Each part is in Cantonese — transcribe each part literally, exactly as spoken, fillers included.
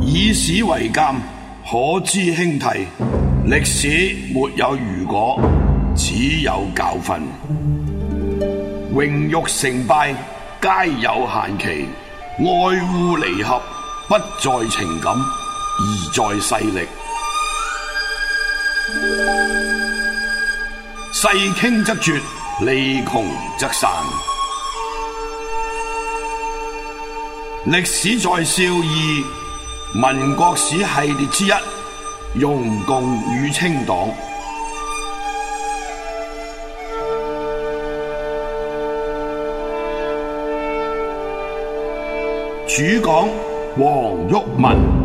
以史為鑑，可知興替。歷史沒有如果，只有教訓。榮辱成敗皆有限期，愛惡離合不在情感，而在勢力。勢傾則絕，利窮則散。歷史在笑二民國史系列之一，容共與清黨。主講黃毓民。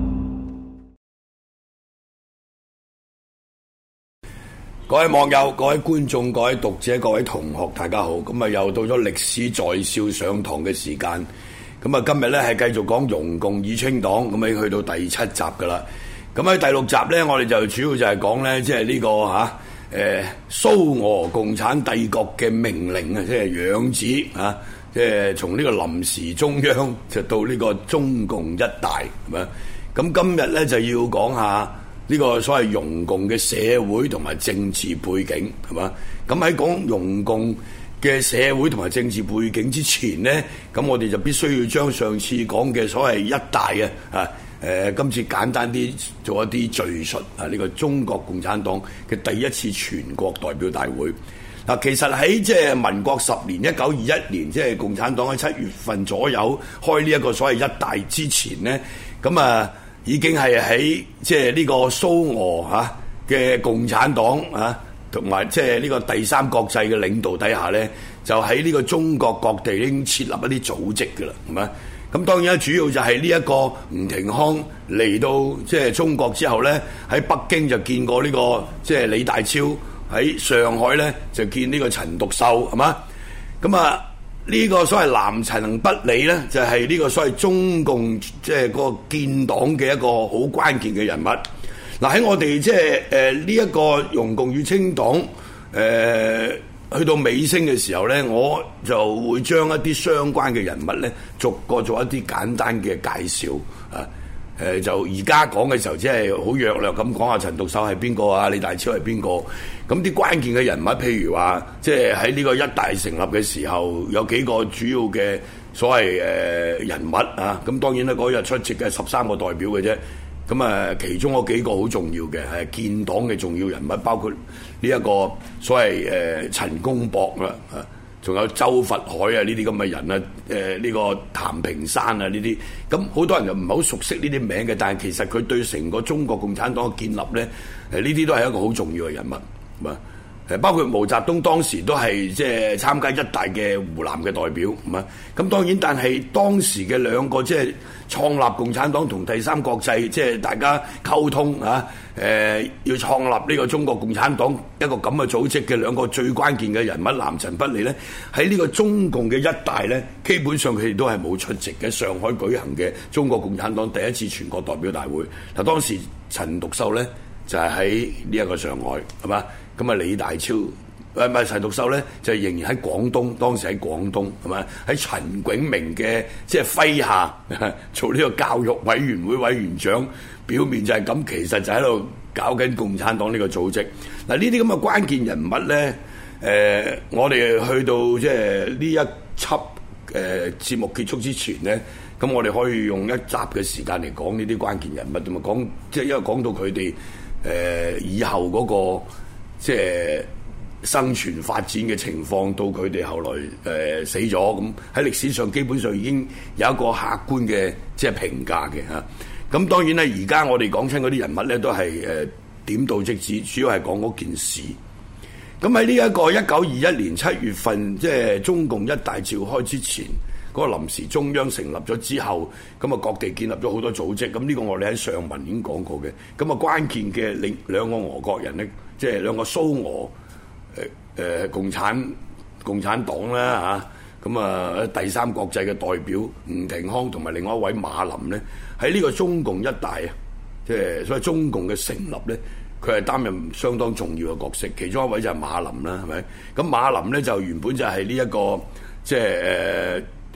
各位網友、各位觀眾、各位讀者、各位同學，大家好！咁啊，又到咗歷史在笑上堂嘅時間。咁啊，今日咧係繼續講容共與清黨，咁啊去到第七集噶啦。咁喺第六集咧，我哋就主要就係講咧，即係呢個吓誒蘇俄共產帝國嘅命令啊，即係養子啊，即係從呢個臨時中央就到呢個中共一大，係咪？咁今日咧就要講下呢個所謂容共嘅社會同埋政治背景，係嘛？咁喺講容共嘅社會同埋政治背景之前呢，咁我哋就必須要將上次講嘅所謂一大嘅啊，誒、呃，今次簡單啲做一啲敘述啊，呢、這個中國共產黨嘅第一次全國代表大會。嗱、啊，其實喺即係民國十年一九二一年，即係共產黨喺七月份左右開呢一個所謂一大之前呢，咁啊已經係喺即係呢個蘇俄嚇嘅共產黨啊，同埋即係呢個第三國際嘅領導底下咧，就喺呢個中國各地已經設立一啲組織㗎啦，係咪？咁當然主要就係呢一個吳廷康嚟到即係中國之後咧，喺北京就見過呢個即係李大超，喺上海咧就見呢個陳獨秀，係嘛？咁啊呢個所謂南陳北李咧，就係呢個所謂中共即係個建黨嘅一個好關鍵嘅人物。嗱，喺我哋即係誒呢一個容共與清黨誒、呃、去到尾聲嘅時候咧，我就會將一啲相關嘅人物咧逐個做一啲簡單嘅介紹啊。誒、呃、就而家講嘅時候，只係好約略咁講下陳獨秀係邊個啊，李大超係邊個？咁啲關鍵嘅人物，譬如話，即係喺呢個一大成立嘅時候，有幾個主要嘅所謂誒、呃、人物啊。咁當然咧，嗰日出席嘅十三個代表嘅啫。咁啊，其中嗰幾個好重要嘅係建黨嘅重要人物，包括呢一個所謂誒、呃、陳公博啦，啊，仲有周佛海啊呢啲咁嘅人啊，誒、呃、呢、這個譚平山啊呢啲，咁好多人就唔係好熟悉呢啲名嘅，但係其實佢對成個中國共產黨嘅建立咧，誒呢啲都係一個好重要嘅人物，係嘛？誒包括毛澤東當時都係即係參加一大嘅湖南嘅代表，係嘛？咁當然，但係當時嘅兩個即係創立共產黨同第三國際，即係大家溝通啊，誒、呃、要創立呢個中國共產黨一個咁嘅組織嘅兩個最關鍵嘅人物南陳北李咧，喺呢個中共嘅一大咧，基本上佢哋都係冇出席嘅上海舉行嘅中國共產黨第一次全國代表大會。嗱，當時陳獨秀咧就係喺呢一個上海，係嘛？咁啊，李大超誒唔係陳獨秀咧，就仍然喺廣東，當時喺廣東係咪？喺陳炯明嘅即係麾下做呢個教育委員會委員長，表面就係咁，其實就喺度搞緊共產黨呢個組織。嗱，呢啲咁嘅關鍵人物咧，誒、呃，我哋去到即係呢一輯誒、呃、節目結束之前咧，咁我哋可以用一集嘅時間嚟講呢啲關鍵人物，同埋講即係因為講到佢哋誒以後嗰、那個。即係生存發展嘅情況，到佢哋後來誒、呃、死咗，咁喺歷史上基本上已經有一個客觀嘅即係評價嘅嚇。咁當然咧，而家我哋講親嗰啲人物咧，都係誒、呃、點到即止，主要係講嗰件事。咁喺呢一個一九二一年七月份，即係中共一大召開之前，嗰、那個臨時中央成立咗之後，咁啊各地建立咗好多組織。咁呢個我哋喺上文已經講過嘅。咁啊關鍵嘅兩兩個俄國人咧。即係兩個蘇俄誒誒、呃、共產共產黨啦嚇，咁啊第三國際嘅代表吳廷康同埋另外一位馬林咧，喺呢個中共一大啊，即係所謂中共嘅成立咧，佢係擔任相當重要嘅角色。其中一位就係馬林啦，係咪？咁馬林咧就原本就係呢一個即係誒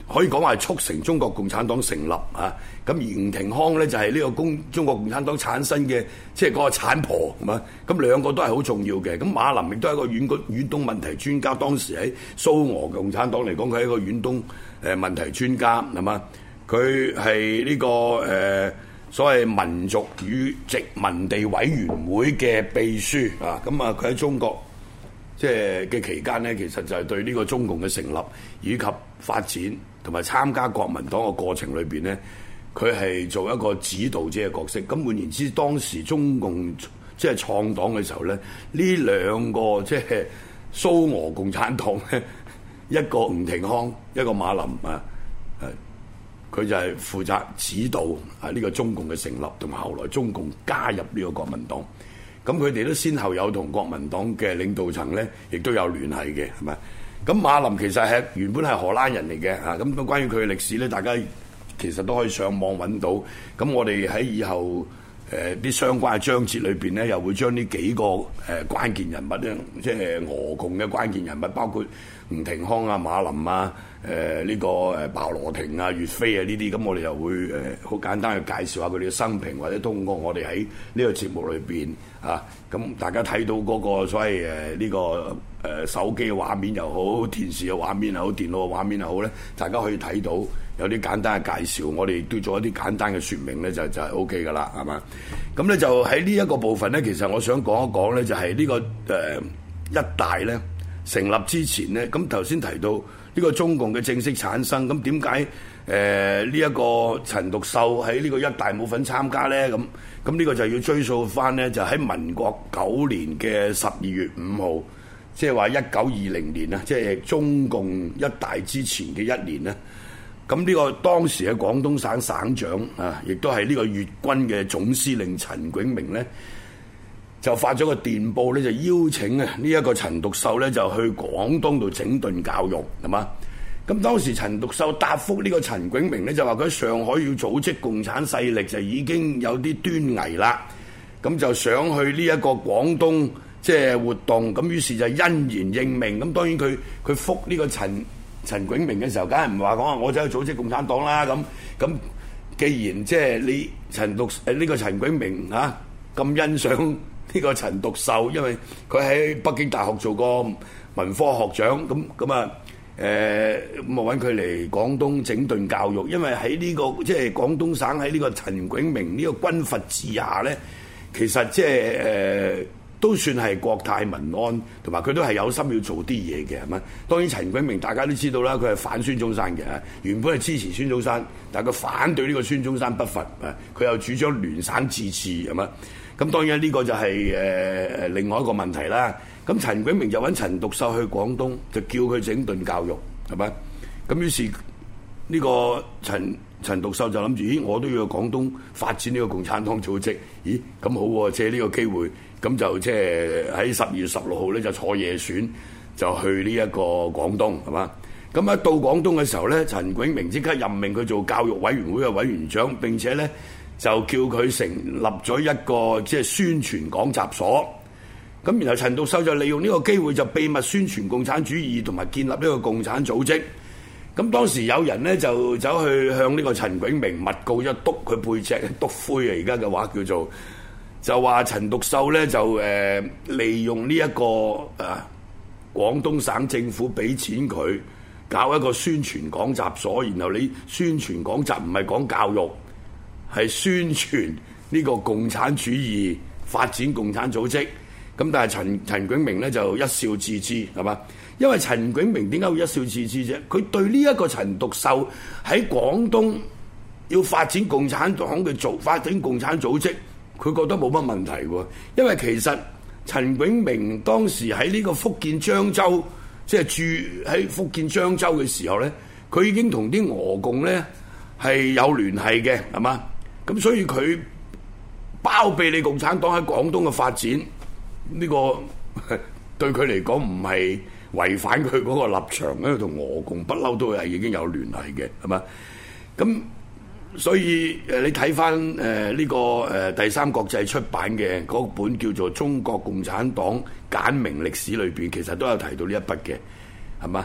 可以講話係促成中國共產黨成立啊。咁而吳廷康咧就係呢個共中國共產黨產生嘅即係嗰個產婆係嘛。咁兩個都係好重要嘅。咁馬林亦都係一個遠遠東問題專家，當時喺蘇俄共產黨嚟講，佢係一個遠東誒問題專家係嘛。佢係呢個誒、呃、所謂民族與殖民地委員會嘅秘書啊。咁啊，佢喺中國即係嘅期間呢，其實就係對呢個中共嘅成立以及發展同埋參加國民黨嘅過程裏邊呢，佢係做一個指導者嘅角色。咁換言之，當時中共即係創黨嘅時候呢，呢兩個即係蘇俄共產黨咧，一個吳廷康，一個馬林啊，佢就係負責指導啊呢個中共嘅成立，同埋後來中共加入呢個國民黨。咁佢哋都先後有同國民黨嘅領導層咧，亦都有聯繫嘅，係咪？咁馬林其實係原本係荷蘭人嚟嘅啊。咁關於佢嘅歷史咧，大家其實都可以上網揾到。咁我哋喺以後誒啲、呃、相關嘅章節裏邊咧，又會將呢幾個誒、呃、關鍵人物咧，即係俄共嘅關鍵人物，包括吳廷康啊、馬林啊、誒、呃、呢、這個誒鮑羅廷啊、岳飛啊呢啲，咁我哋又會誒好、呃、簡單去介紹下佢哋嘅生平，或者通過我哋喺呢個節目裏邊啊，咁大家睇到嗰個所謂誒呢、呃這個誒、呃、手機嘅畫面又好，電視嘅畫面又好，電腦嘅畫面又好咧，大家可以睇到有啲簡單嘅介紹，我哋都做一啲簡單嘅説明咧，就就係 O K 噶啦，係嘛？咁咧就喺呢一個部分咧，其實我想講一講咧，就係、是、呢、這個誒、呃、一大咧。成立之前呢，咁頭先提到呢個中共嘅正式產生，咁點解誒呢一個陳獨秀喺呢個一大冇份參加呢？咁咁呢個就要追溯翻呢，就喺民國九年嘅十二月五號，即係話一九二零年啊，即係中共一大之前嘅一年呢。咁呢個當時嘅廣東省省長啊，亦都係呢個粵軍嘅總司令陳炯明呢，就發咗個電報咧，就邀請啊呢一個陳獨秀咧，就去廣東度整頓教育，係嘛？咁當時陳獨秀答覆呢個陳炯明咧，就話佢喺上海要組織共產勢力就已經有啲端倪啦，咁就想去呢一個廣東即係活動，咁於是就欣然應命。咁當然佢佢覆呢個陳陳炯明嘅時候，梗係唔係話講話我走去組織共產黨啦。咁咁既然即係你陳獨誒呢個陳炯明啊咁欣賞呢個陳獨秀，因為佢喺北京大學做過文科學長，咁咁啊誒咁啊揾佢嚟廣東整頓教育，因為喺呢、這個即係廣東省喺呢個陳炯明呢個軍閥治下咧，其實即係誒都算係國泰民安，同埋佢都係有心要做啲嘢嘅，係咪？當然陳炯明大家都知道啦，佢係反孫中山嘅，原本係支持孫中山，但係佢反對呢個孫中山北伐，啊，佢又主張聯省自治，係咪？咁當然呢個就係誒誒另外一個問題啦。咁陳炯明就揾陳獨秀去廣東，就叫佢整頓教育，係咪？咁於是呢個陳陳獨秀就諗住，咦，我都要去廣東發展呢個共產黨組織，咦，咁好喎，借呢個機會，咁就即係喺十二月十六號咧就坐夜船就去呢一個廣東，係嘛？咁一到廣東嘅時候咧，陳炯明即刻任命佢做教育委員會嘅委員長，並且咧就叫佢成立咗一個即係宣傳講習所。咁然後陳獨秀就利用呢個機會就秘密宣傳共產主義同埋建立呢個共產組織。咁當時有人咧就走去向呢個陳炯明密告，一督佢背脊，督灰啊！而家嘅話叫做就話陳獨秀咧就誒、呃、利用呢、這、一個誒、啊、廣東省政府俾錢佢搞一個宣傳講習所，然後你宣傳講習唔係講教育，係宣傳呢個共產主義發展共產組織。咁但係陳陳炯明咧就一笑置之，係嘛？因為陳炯明點解會一笑置之啫？佢對呢一個陳獨秀喺廣東要發展共產黨嘅做發展共產組織，佢覺得冇乜問題喎。因為其實陳炯明當時喺呢個福建漳州，即係住喺福建漳州嘅時候咧，佢已經同啲俄共咧係有聯繫嘅，係嘛？咁所以佢包庇你共產黨喺廣東嘅發展。呢、這個對佢嚟講唔係違反佢嗰個立場，因為同俄共不嬲都係已經有聯繫嘅，係嘛？咁所以誒，你睇翻誒呢個誒第三國際出版嘅嗰本叫做《中國共產黨簡明歷史》裏邊，其實都有提到呢一筆嘅，係嘛？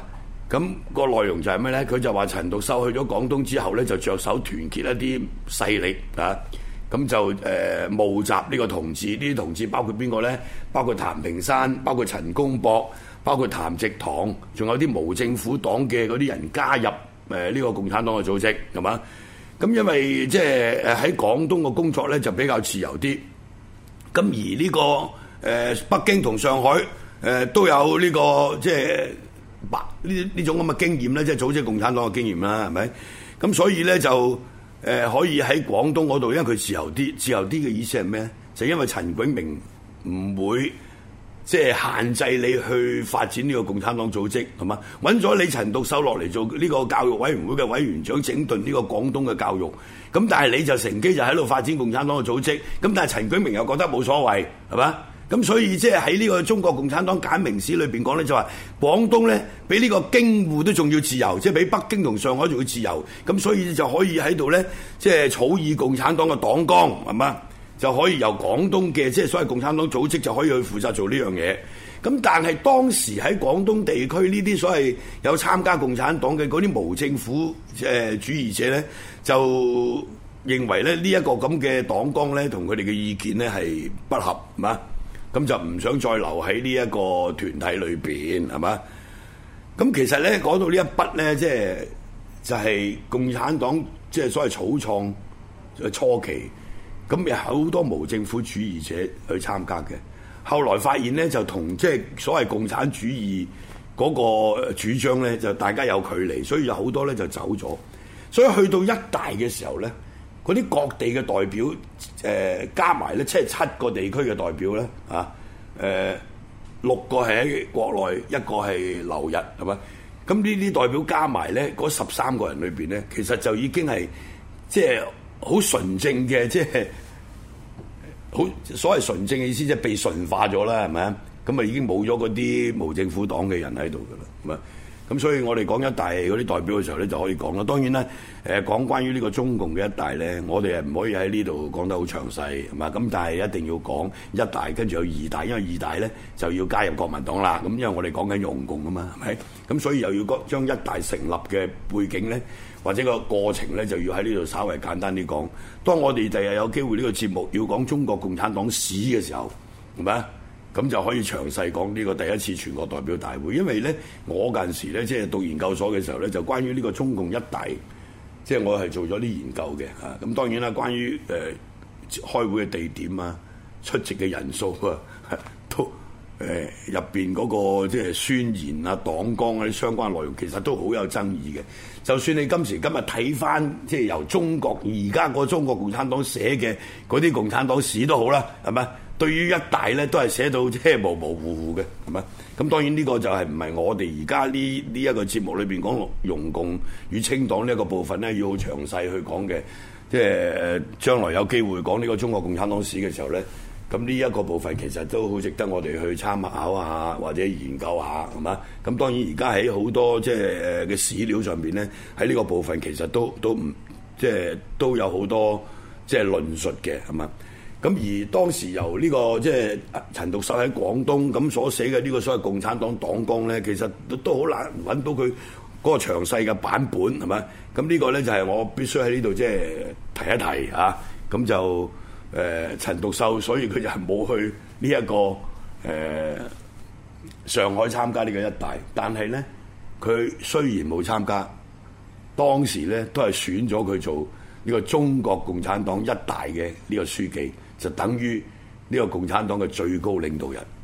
咁個內容就係咩咧？佢就話陳獨秀去咗廣東之後咧，就着手團結一啲勢力啊，咁就誒、呃、募集呢個同志，呢啲同志包括邊個咧？包括譚平山，包括陳公博，包括譚植堂，仲有啲無政府黨嘅嗰啲人加入誒呢個共產黨嘅組織，係嘛？咁因為即係誒喺廣東嘅工作咧就比較自由啲，咁而呢、呢個誒、呃、北京同上海誒、呃、都有呢、呢個即係。白呢呢種咁嘅經驗咧，即係組織共產黨嘅經驗啦，係咪？咁所以咧就誒、呃、可以喺廣東嗰度，因為佢自由啲，自由啲嘅意思係咩咧？就因為陳炯明唔會即係限制你去發展呢個共產黨組織，係嘛？揾咗你陳獨秀落嚟做呢個教育委員會嘅委員長，整頓呢個廣東嘅教育。咁但係你就乘機就喺度發展共產黨嘅組織。咁但係陳炯明又覺得冇所謂，係嘛？咁所以即係喺呢個中國共產黨簡明史裏邊講咧，就話廣東咧比呢個京滬都仲要自由，即係比北京同上海仲要自由。咁所以就可以喺度咧，即係草擬共產黨嘅黨綱，係嘛？就可以由廣東嘅即係所謂共產黨組織就可以去負責做呢樣嘢。咁但係當時喺廣東地區呢啲所謂有參加共產黨嘅嗰啲無政府誒主義者咧，就認為咧呢一個咁嘅黨綱咧，同佢哋嘅意見咧係不合，係嘛？咁就唔想再留喺呢一個團體裏邊，係嘛？咁其實咧講到呢一筆咧，即係就係、是、共產黨即係所謂草創嘅初期，咁有好多無政府主義者去參加嘅。後來發現咧，就同即係所謂共產主義嗰個主張咧，就大家有距離，所以有好多咧就走咗。所以去到一大嘅時候咧，嗰啲各地嘅代表，誒、呃、加埋咧，即係七個地區嘅代表咧，啊，誒、呃、六個係喺國內，一個係留日，係嘛？咁呢啲代表加埋咧，嗰十三個人裏邊咧，其實就已經係即係好純正嘅，即係好所謂純正嘅意思，即係被純化咗啦，係咪啊？咁啊已經冇咗嗰啲無政府黨嘅人喺度㗎啦，係嘛？咁所以我哋講一大嗰啲代表嘅時候咧，就可以講啦。當然啦，誒講關於呢個中共嘅一大咧，我哋係唔可以喺呢度講得好詳細，係嘛？咁但係一定要講一大，跟住有二大，因為二大咧就要加入國民黨啦。咁因為我哋講緊容共啊嘛，係咪？咁所以又要將一大成立嘅背景咧，或者個過程咧，就要喺呢度稍微簡單啲講。當我哋第日有機會呢個節目要講中國共產黨史嘅時候，係咪啊？咁就可以詳細講呢個第一次全國代表大會，因為咧我嗰陣時咧即係讀研究所嘅時候咧，就關於呢個中共一大，即係我係做咗啲研究嘅嚇。咁當然啦，關於誒、呃、開會嘅地點啊、出席嘅人數啊，都誒入邊嗰個即係宣言啊、黨綱啊啲相關內容，其實都好有爭議嘅。就算你今時今日睇翻，即係由中國而家個中國共產黨寫嘅嗰啲共產黨史都好啦，係咪？對於一大咧，都係寫到即係模模糊糊嘅，係咪？咁當然呢個就係唔係我哋而家呢呢一個節目裏邊講容共與清黨呢一個部分咧，要好詳細去講嘅。即係將來有機會講呢個中國共產黨史嘅時候咧，咁呢一個部分其實都好值得我哋去參考下或者研究下，係嘛？咁當然而家喺好多即係誒嘅史料上邊咧，喺呢個部分其實都都唔即係都有好多即係論述嘅，係嘛？咁而當時由呢、這個即係陳獨秀喺廣東咁所寫嘅呢個所謂共產黨黨綱咧，其實都都好難揾到佢嗰個詳細嘅版本，係咪？咁呢個咧就係我必須喺呢度即係提一提嚇。咁、啊、就誒、呃、陳獨秀，所以佢就係冇去呢、這、一個誒、呃、上海參加呢個一大，但係咧佢雖然冇參加，當時咧都係選咗佢做呢個中國共產黨一大嘅呢個書記。就等於呢個共產黨嘅最高領導人。